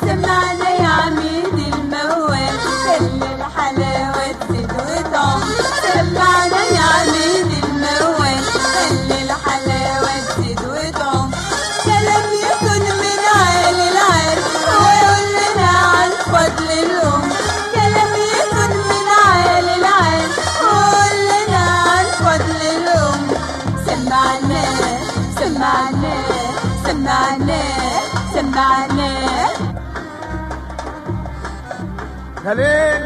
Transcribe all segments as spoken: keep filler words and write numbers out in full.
سمعنا يا عميد الموال اللي الحلاوة تزيد وطعم. سمعنا يا عميد الموال اللي الحلاوة تزيد وطعم. كلام يكون من عالي العال ويقول لنا عن فضل الأم. كلام يكون من عالي العال ويقول لنا عن فضل الأم. سمعنا سمعنا سمعنا سمعنا يا ليل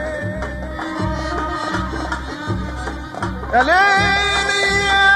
يا ليل يا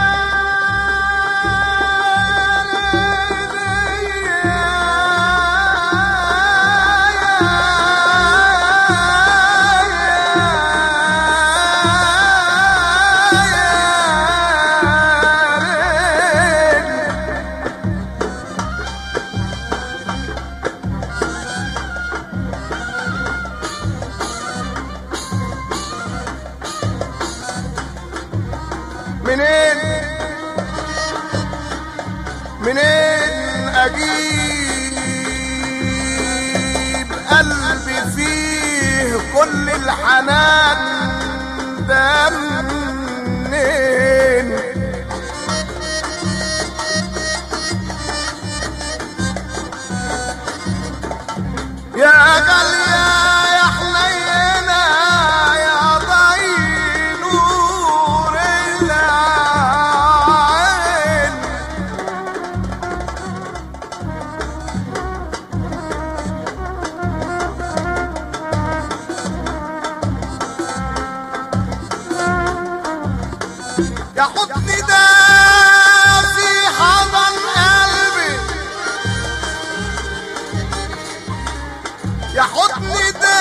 منين منين اجيب قلبي فيه كل الحنان ده منين؟ يا غالية يا حنينة يا ضي نور العين. يا حضني ده في حضن قلبي، يا حضني ده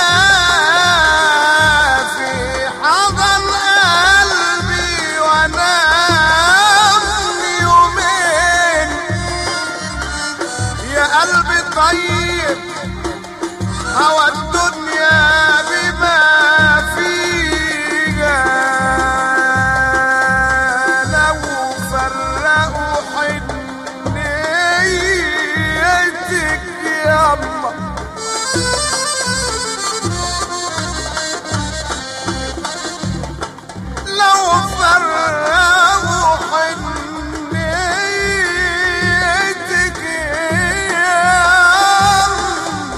في حضن قلبي وانام يومين. يا قلبي طيب هوى الدنيا بما فيها، لو فرقوا حنيتك ياما لو فرقوا حنيتك ياما.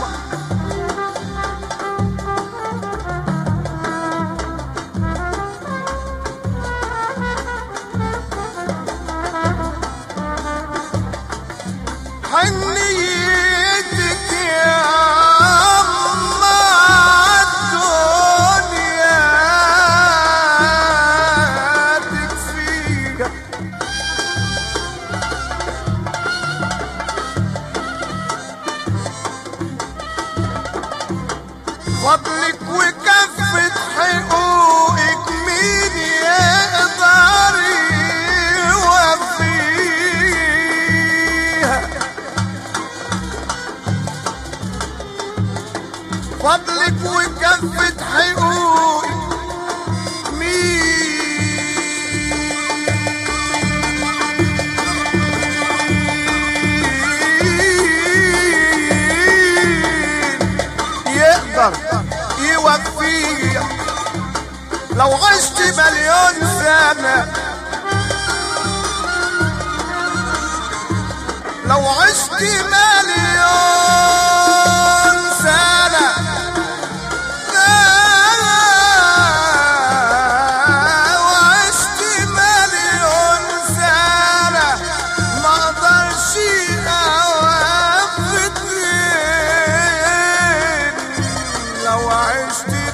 حنيتك ياما الدنيا تكفيك. فضلك وكفة حقوقك مين يقدر يوفيها؟ فضلك وكفة حقوقك مين يقدر يوفيها؟ لو عشت مليون سنة، لو عشت مليون سنة، لو عشت مليون سنة ما اقدرش اوفي اتنين. لو عشت